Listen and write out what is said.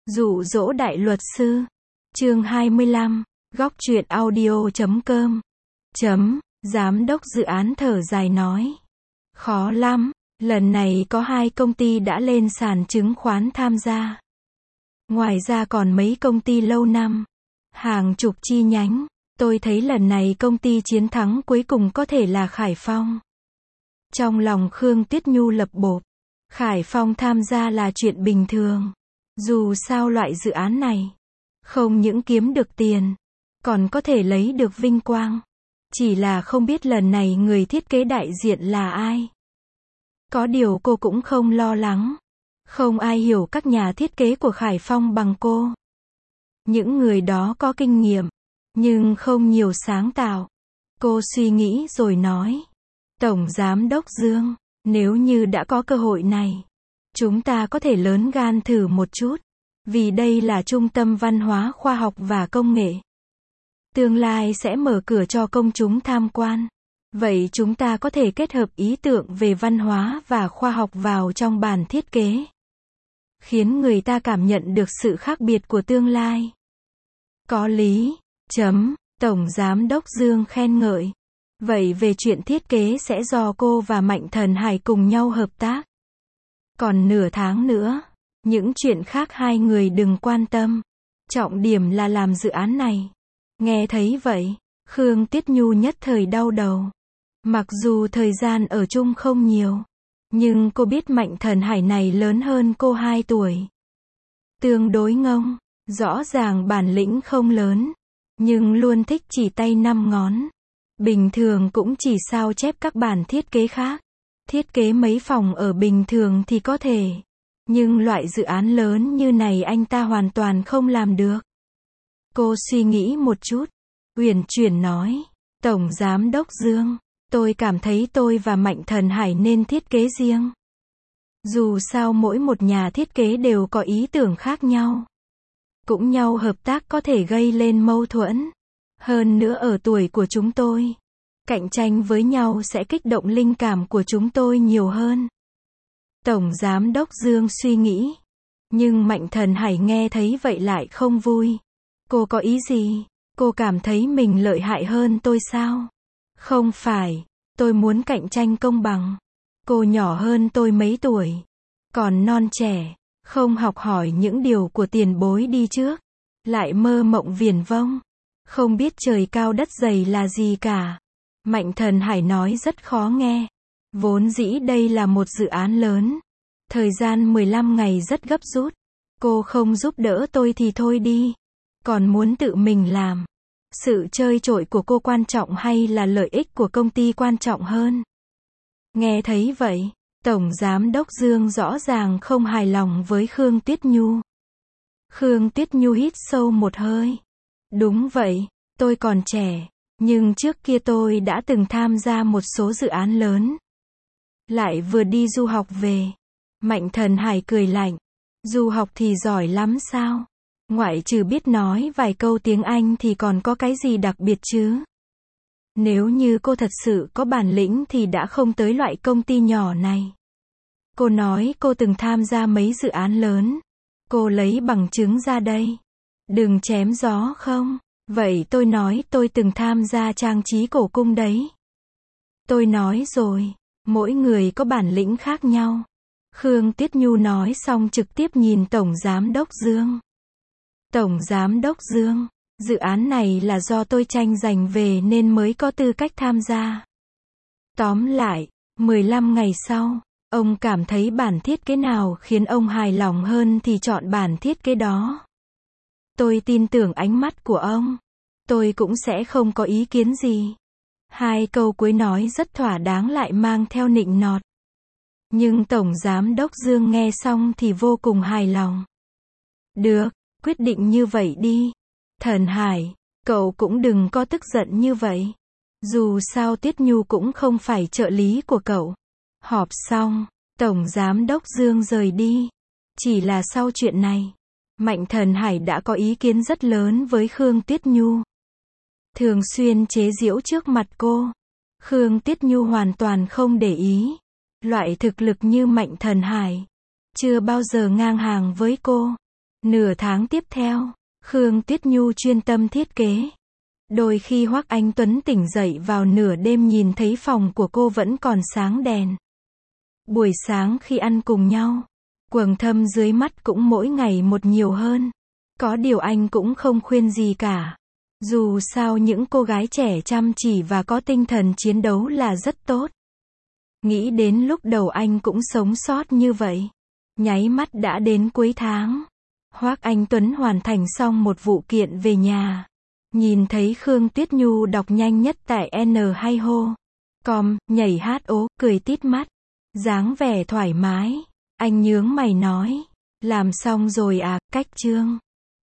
Dụ dỗ đại luật sư. Chương 25. Góc truyện audio.com. Giám đốc dự án thở dài nói. Khó lắm, lần này có 2 công ty đã lên sàn chứng khoán tham gia. Ngoài ra còn mấy công ty lâu năm, hàng chục chi nhánh. Tôi thấy lần này công ty chiến thắng cuối cùng có thể là Khải Phong. Trong lòng Khương Tuyết Nhu lập bộp. Khải Phong tham gia là chuyện bình thường. Dù sao loại dự án này, không những kiếm được tiền, còn có thể lấy được vinh quang. Chỉ là không biết lần này người thiết kế đại diện là ai. Có điều cô cũng không lo lắng. Không ai hiểu các nhà thiết kế của Khải Phong bằng cô. Những người đó có kinh nghiệm, nhưng không nhiều sáng tạo. Cô suy nghĩ rồi nói. Tổng Giám đốc Dương, nếu như đã có cơ hội này, chúng ta có thể lớn gan thử một chút. Vì đây là trung tâm văn hóa khoa học và công nghệ. Tương lai sẽ mở cửa cho công chúng tham quan. Vậy chúng ta có thể kết hợp ý tưởng về văn hóa và khoa học vào trong bản thiết kế. Khiến người ta cảm nhận được sự khác biệt của tương lai. Có lý. Tổng Giám đốc Dương khen ngợi. Vậy về chuyện thiết kế sẽ do cô và Mạnh Thần Hải cùng nhau hợp tác. Còn nửa tháng nữa, những chuyện khác hai người đừng quan tâm. Trọng điểm là làm dự án này. Nghe thấy vậy, Khương Tuyết Nhu nhất thời đau đầu. Mặc dù thời gian ở chung không nhiều, nhưng cô biết Mạnh Thần Hải này lớn hơn cô 2 tuổi. Tương đối ngông, rõ ràng bản lĩnh không lớn, nhưng luôn thích chỉ tay 5 ngón. Bình thường cũng chỉ sao chép các bản thiết kế khác. Thiết kế mấy phòng ở bình thường thì có thể. Nhưng loại dự án lớn như này anh ta hoàn toàn không làm được. Cô suy nghĩ một chút. Uyển chuyển nói. Tổng Giám đốc Dương, tôi cảm thấy tôi và Mạnh Thần Hải nên thiết kế riêng. Dù sao mỗi một nhà thiết kế đều có ý tưởng khác nhau. Cũng nhau hợp tác có thể gây lên mâu thuẫn. Hơn nữa ở tuổi của chúng tôi, cạnh tranh với nhau sẽ kích động linh cảm của chúng tôi nhiều hơn. Tổng Giám đốc Dương suy nghĩ. Nhưng Mạnh Thần Hải nghe thấy vậy lại không vui. Cô có ý gì? Cô cảm thấy mình lợi hại hơn tôi sao? Không phải, tôi muốn cạnh tranh công bằng. Cô nhỏ hơn tôi mấy tuổi, còn non trẻ, không học hỏi những điều của tiền bối đi trước, lại mơ mộng viển vông, không biết trời cao đất dày là gì cả. Mạnh Thần Hải nói rất khó nghe. Vốn dĩ đây là một dự án lớn. Thời gian 15 ngày rất gấp rút. Cô không giúp đỡ tôi thì thôi đi. Còn muốn tự mình làm. Sự chơi trội của cô quan trọng hay là lợi ích của công ty quan trọng hơn? Nghe thấy vậy, Tổng Giám đốc Dương rõ ràng không hài lòng với Khương Tuyết Nhu. Khương Tuyết Nhu hít sâu một hơi. Đúng vậy, tôi còn trẻ. Nhưng trước kia tôi đã từng tham gia một số dự án lớn. Lại vừa đi du học về. Mạnh Thần Hải cười lạnh. Du học thì giỏi lắm sao? Ngoại trừ biết nói vài câu tiếng Anh thì còn có cái gì đặc biệt chứ? Nếu như cô thật sự có bản lĩnh thì đã không tới loại công ty nhỏ này. Cô nói cô từng tham gia mấy dự án lớn. Cô lấy bằng chứng ra đây. Đừng chém gió không? Vậy tôi nói tôi từng tham gia trang trí cổ cung đấy. Tôi nói rồi, mỗi người có bản lĩnh khác nhau. Khương Tuyết Nhu nói xong trực tiếp nhìn Tổng Giám đốc Dương. Tổng Giám đốc Dương, dự án này là do tôi tranh giành về nên mới có tư cách tham gia. Tóm lại, 15 ngày sau, ông cảm thấy bản thiết kế nào khiến ông hài lòng hơn thì chọn bản thiết kế đó. Tôi tin tưởng ánh mắt của ông. Tôi cũng sẽ không có ý kiến gì. 2 câu cuối nói rất thỏa đáng lại mang theo nịnh nọt. Nhưng Tổng Giám đốc Dương nghe xong thì vô cùng hài lòng. Được, quyết định như vậy đi. Thần Hải, cậu cũng đừng có tức giận như vậy. Dù sao Tuyết Nhu cũng không phải trợ lý của cậu. Họp xong, Tổng Giám đốc Dương rời đi. Chỉ là sau chuyện này, Mạnh Thần Hải đã có ý kiến rất lớn với Khương Tuyết Nhu. Thường xuyên chế giễu trước mặt cô. Khương Tuyết Nhu hoàn toàn không để ý. Loại thực lực như Mạnh Thần Hải chưa bao giờ ngang hàng với cô. Nửa tháng tiếp theo, Khương Tuyết Nhu chuyên tâm thiết kế. Đôi khi Hoắc Anh Tuấn tỉnh dậy vào nửa đêm nhìn thấy phòng của cô vẫn còn sáng đèn. Buổi sáng khi ăn cùng nhau, quầng thâm dưới mắt cũng mỗi ngày một nhiều hơn. Có điều anh cũng không khuyên gì cả. Dù sao những cô gái trẻ chăm chỉ và có tinh thần chiến đấu là rất tốt. Nghĩ đến lúc đầu anh cũng sống sót như vậy. Nháy mắt đã đến cuối tháng. Hoắc Anh Tuấn hoàn thành xong một vụ kiện về nhà. Nhìn thấy Khương Tuyết Nhu đọc nhanh nhất tại N hay hô. Com, nhảy hát ố, cười tít mắt. Dáng vẻ thoải mái. Anh nhướng mày nói. Làm xong rồi à, cách chương.